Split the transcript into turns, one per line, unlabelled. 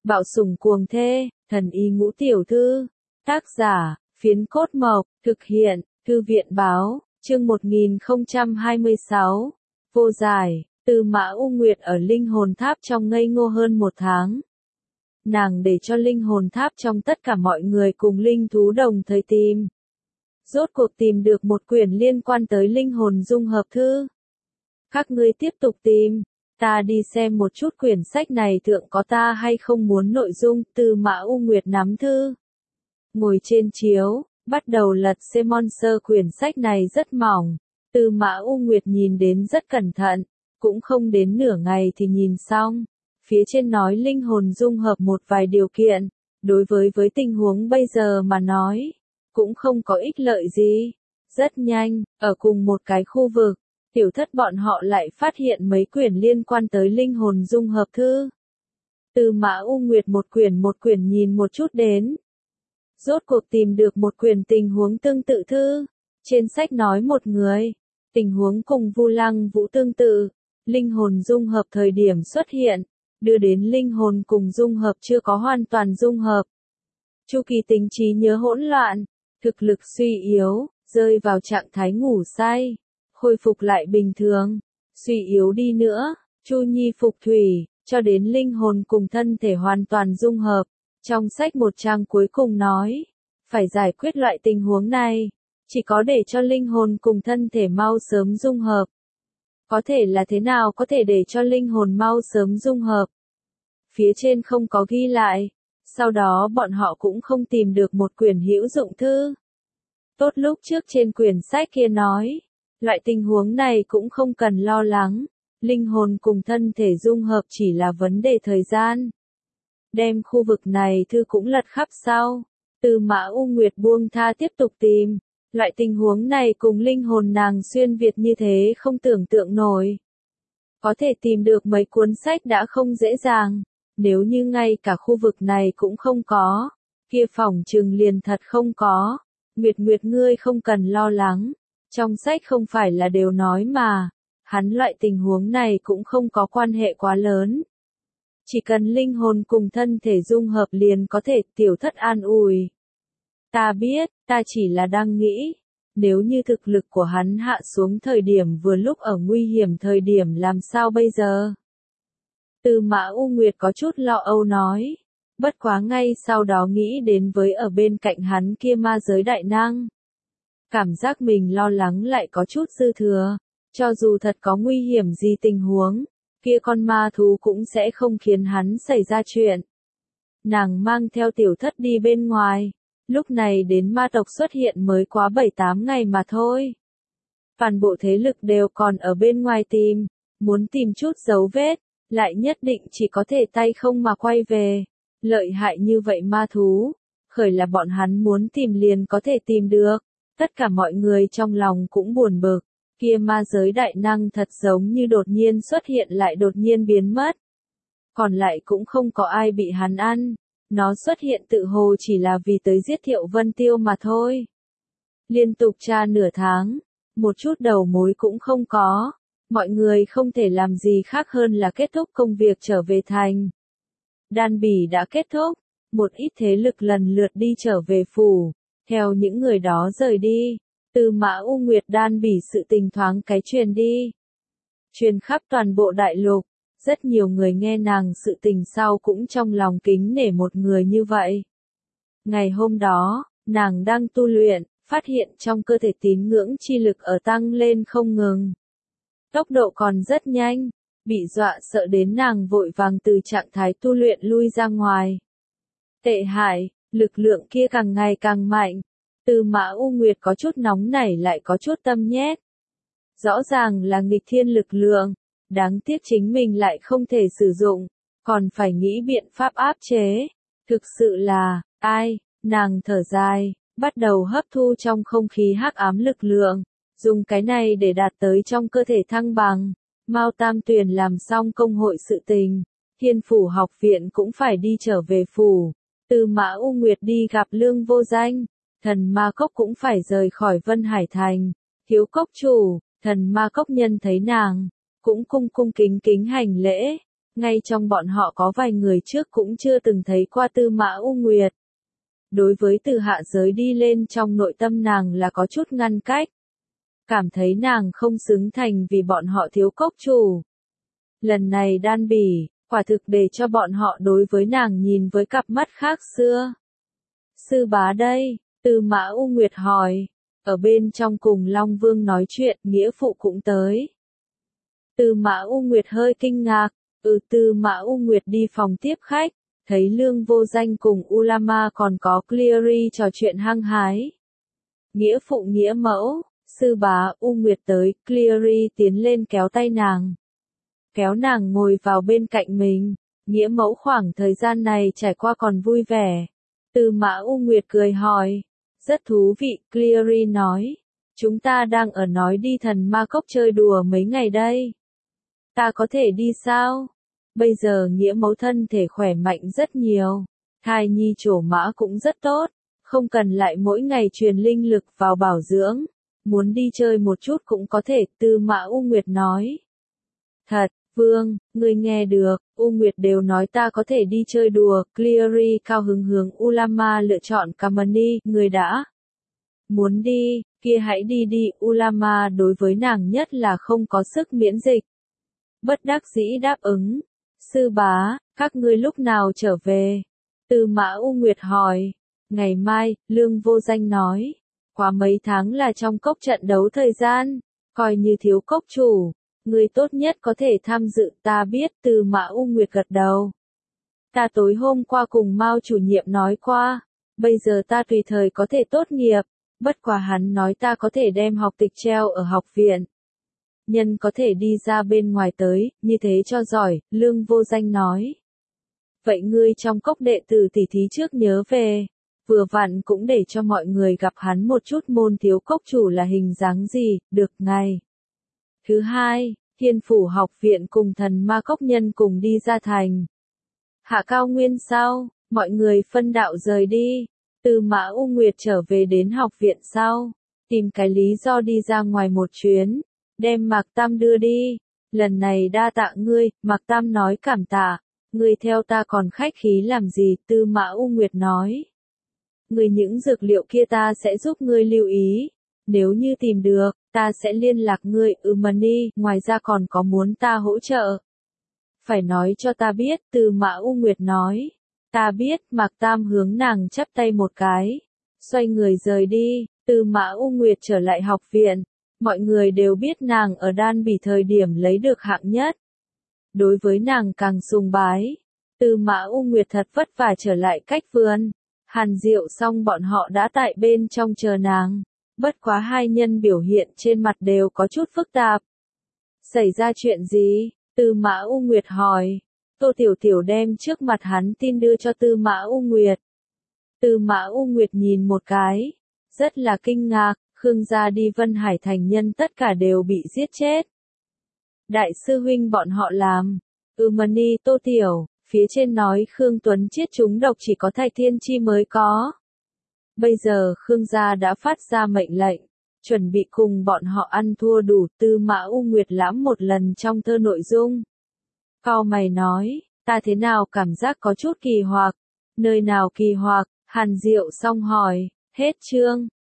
Bạo sủng cuồng thê, thần y ngũ tiểu thư. Tác giả, Phiến Cốt Mộc, thực hiện, Thư viện báo, chương 1026. Vô giải, Tư Mã U Nguyệt ở linh hồn tháp trong ngây ngô hơn 1 tháng. Nàng để cho linh hồn tháp trong tất cả mọi người cùng linh thú đồng thời tìm. Rốt cuộc tìm được một quyển liên quan tới linh hồn dung hợp thư. Các ngươi tiếp tục tìm. Ta đi xem một chút quyển sách này thượng có ta hay không muốn nội dung. Tư Mã U Nguyệt nắm thư. Ngồi trên chiếu, bắt đầu lật xem Monster quyển sách này rất mỏng. Tư Mã U Nguyệt nhìn đến rất cẩn thận, cũng không đến nửa ngày thì nhìn xong. Phía trên nói linh hồn dung hợp một vài điều kiện, đối với tình huống bây giờ mà nói, cũng không có ích lợi gì. Rất nhanh, ở cùng một cái khu vực, tiểu thất bọn họ lại phát hiện mấy quyển liên quan tới linh hồn dung hợp thư. Tư Mã U Nguyệt một quyển nhìn một chút đến. Rốt cuộc tìm được một quyển tình huống tương tự thư. Trên sách nói một người, tình huống cùng Vu Lăng Vũ tương tự, linh hồn dung hợp thời điểm xuất hiện, đưa đến linh hồn cùng dung hợp chưa có hoàn toàn dung hợp. Chu kỳ tính trí nhớ hỗn loạn, thực lực suy yếu, rơi vào trạng thái ngủ say, khôi phục lại bình thường, suy yếu đi nữa, Chu Nhi phục thủy, cho đến linh hồn cùng thân thể hoàn toàn dung hợp. Trong sách một trang cuối cùng nói, phải giải quyết loại tình huống này, chỉ có để cho linh hồn cùng thân thể mau sớm dung hợp. Có thể là thế nào có thể để cho linh hồn mau sớm dung hợp? Phía trên không có ghi lại, sau đó bọn họ cũng không tìm được một quyển hữu dụng thư. Tốt lúc trước trên quyển sách kia nói, loại tình huống này cũng không cần lo lắng, linh hồn cùng thân thể dung hợp chỉ là vấn đề thời gian. Đem khu vực này thư cũng lật khắp sau, Tư Mã U Nguyệt buông tha tiếp tục tìm, loại tình huống này cùng linh hồn nàng xuyên việt như thế không tưởng tượng nổi. Có thể tìm được mấy cuốn sách đã không dễ dàng, nếu như ngay cả khu vực này cũng không có, kia phỏng chừng liền thật không có. Nguyệt ngươi không cần lo lắng, trong sách không phải là đều nói mà, hắn loại tình huống này cũng không có quan hệ quá lớn. Chỉ cần linh hồn cùng thân thể dung hợp liền có thể. Tiểu thất an ủi. Ta biết, ta chỉ là đang nghĩ, nếu như thực lực của hắn hạ xuống thời điểm vừa lúc ở nguy hiểm thời điểm làm sao bây giờ? Tư Mã U Nguyệt có chút lo âu nói, bất quá ngay sau đó nghĩ đến với ở bên cạnh hắn kia ma giới đại năng. Cảm giác mình lo lắng lại có chút dư thừa, cho dù thật có nguy hiểm gì tình huống, kia con ma thú cũng sẽ không khiến hắn xảy ra chuyện. Nàng mang theo tiểu thất đi bên ngoài, lúc này đến ma tộc xuất hiện mới quá 7-8 ngày mà thôi. Toàn bộ thế lực đều còn ở bên ngoài tìm, muốn tìm chút dấu vết, lại nhất định chỉ có thể tay không mà quay về. Lợi hại như vậy ma thú, khởi là bọn hắn muốn tìm liền có thể tìm được. Tất cả mọi người trong lòng cũng buồn bực. Kia ma giới đại năng thật giống như đột nhiên xuất hiện lại đột nhiên biến mất. Còn lại cũng không có ai bị hắn ăn. Nó xuất hiện tự hồ chỉ là vì tới giết Thiệu Vân Tiêu mà thôi. Liên tục tra nửa tháng, một chút đầu mối cũng không có. Mọi người không thể làm gì khác hơn là kết thúc công việc trở về thành. Đan Bỉ đã kết thúc, một ít thế lực lần lượt đi trở về phủ, theo những người đó rời đi. Tư Mã U Nguyệt Đan Bỉ sự tình thoáng cái truyền đi. Truyền khắp toàn bộ đại lục, rất nhiều người nghe nàng sự tình sau cũng trong lòng kính nể một người như vậy. Ngày hôm đó, nàng đang tu luyện, phát hiện trong cơ thể tín ngưỡng chi lực ở tăng lên không ngừng. Tốc độ còn rất nhanh, bị dọa sợ đến nàng vội vàng từ trạng thái tu luyện lui ra ngoài. Tệ hại, lực lượng kia càng ngày càng mạnh. Tư Mã U Nguyệt có chút nóng nảy lại có chút tâm nhét. Rõ ràng là nghịch thiên lực lượng, đáng tiếc chính mình lại không thể sử dụng, còn phải nghĩ biện pháp áp chế. Thực sự là, ai, nàng thở dài, bắt đầu hấp thu trong không khí hắc ám lực lượng, dùng cái này để đạt tới trong cơ thể thăng bằng. Mao Tam Tuyền làm xong công hội sự tình, Thiên Phủ học viện cũng phải đi trở về phủ. Tư Mã U Nguyệt đi gặp Lương Vô Danh. Thần Ma Cốc cũng phải rời khỏi Vân Hải Thành. Thiếu cốc chủ, thần Ma Cốc nhân thấy nàng, cũng cung cung kính kính hành lễ. Ngay trong bọn họ có vài người trước cũng chưa từng thấy qua Tư Mã U Nguyệt. Đối với từ hạ giới đi lên trong nội tâm nàng là có chút ngăn cách. Cảm thấy nàng không xứng thành vì bọn họ thiếu cốc chủ. Lần này đan bỉ, quả thực để cho bọn họ đối với nàng nhìn với cặp mắt khác xưa. Sư bá đây, Tư Mã U Nguyệt hỏi. Ở bên trong cùng Long Vương nói chuyện, nghĩa phụ cũng tới. Tư Mã U Nguyệt hơi kinh ngạc. Tư Mã U Nguyệt đi phòng tiếp khách, thấy Lương Vô Danh cùng Ulama còn có Cleary trò chuyện hăng hái. Nghĩa phụ nghĩa mẫu, sư bá U Nguyệt tới, Cleary tiến lên kéo tay nàng. Kéo nàng ngồi vào bên cạnh mình, nghĩa mẫu khoảng thời gian này trải qua còn vui vẻ. Tư Mã U Nguyệt cười hỏi, rất thú vị, Cleary nói. Chúng ta đang ở nói đi Thần Ma Cốc chơi đùa mấy ngày đây. Ta có thể đi sao? Bây giờ nghĩa mẫu thân thể khỏe mạnh rất nhiều. Thai nhi trổ mã cũng rất tốt. Không cần lại mỗi ngày truyền linh lực vào bảo dưỡng. Muốn đi chơi một chút cũng có thể, Tư Mã U Nguyệt nói. Thật, Vương, ngươi nghe được, U Nguyệt đều nói ta có thể đi chơi đùa. Cleary cao hứng hướng Ulama lựa chọn Kamani, ngươi đã muốn đi, kia hãy đi đi. Ulama đối với nàng nhất là không có sức miễn dịch. Bất đắc dĩ đáp ứng. Sư bá, các ngươi lúc nào trở về? Tư Mã U Nguyệt hỏi. Ngày mai, Lương Vô Danh nói. Qua mấy tháng là trong cốc trận đấu thời gian, coi như thiếu cốc chủ. Người tốt nhất có thể tham dự, ta biết. Tư Mã U Nguyệt gật đầu. Ta tối hôm qua cùng Mao chủ nhiệm nói qua. Bây giờ ta tùy thời có thể tốt nghiệp. Bất quá hắn nói ta có thể đem học tịch treo ở học viện. Nhân có thể đi ra bên ngoài tới, như thế cho giỏi, Lương Vô Danh nói. Vậy ngươi trong cốc đệ tử tỉ thí trước nhớ về. Vừa vặn cũng để cho mọi người gặp hắn một chút môn thiếu cốc chủ là hình dáng gì, được ngày. Thứ hai, Thiên Phủ học viện cùng Thần Ma Cốc nhân cùng đi ra thành. Hạ cao nguyên sau, mọi người phân đạo rời đi. Tư Mã U Nguyệt trở về đến học viện sau. Tìm cái lý do đi ra ngoài một chuyến. Đem Mạc Tam đưa đi. Lần này đa tạ ngươi, Mạc Tam nói cảm tạ. Ngươi theo ta còn khách khí làm gì, Tư Mã U Nguyệt nói. Ngươi những dược liệu kia ta sẽ giúp ngươi lưu ý. Nếu như tìm được, ta sẽ liên lạc ngươi, Mani, ngoài ra còn có muốn ta hỗ trợ. Phải nói cho ta biết, Tư Mã U Nguyệt nói. Ta biết, Mạc Tam hướng nàng chắp tay một cái. Xoay người rời đi, Tư Mã U Nguyệt trở lại học viện. Mọi người đều biết nàng ở đan bỉ thời điểm lấy được hạng nhất. Đối với nàng càng sùng bái. Tư Mã U Nguyệt thật vất vả trở lại cách vườn. Hàn Diệu xong bọn họ đã tại bên trong chờ nàng. Bất quá hai nhân biểu hiện trên mặt đều có chút phức tạp. Xảy ra chuyện gì? Tư Mã U Nguyệt hỏi. Tô Tiểu Tiểu đem trước mặt hắn tin đưa cho Tư Mã U Nguyệt. Tư Mã U Nguyệt nhìn một cái. Rất là kinh ngạc. Khương gia đi Vân Hải thành nhân tất cả đều bị giết chết. Đại sư huynh bọn họ làm. Mani Tô Tiểu, phía trên nói Khương Tuấn chết trúng độc chỉ có Thạch Thiên Chi mới có. Bây giờ Khương gia đã phát ra mệnh lệnh, chuẩn bị cùng bọn họ ăn thua đủ. Tư Mã U Nguyệt lãm một lần trong thơ nội dung. Cau mày nói, ta thế nào cảm giác có chút kỳ hoặc. Nơi nào kỳ hoặc? Hàn Diệu xong hỏi, hết chương.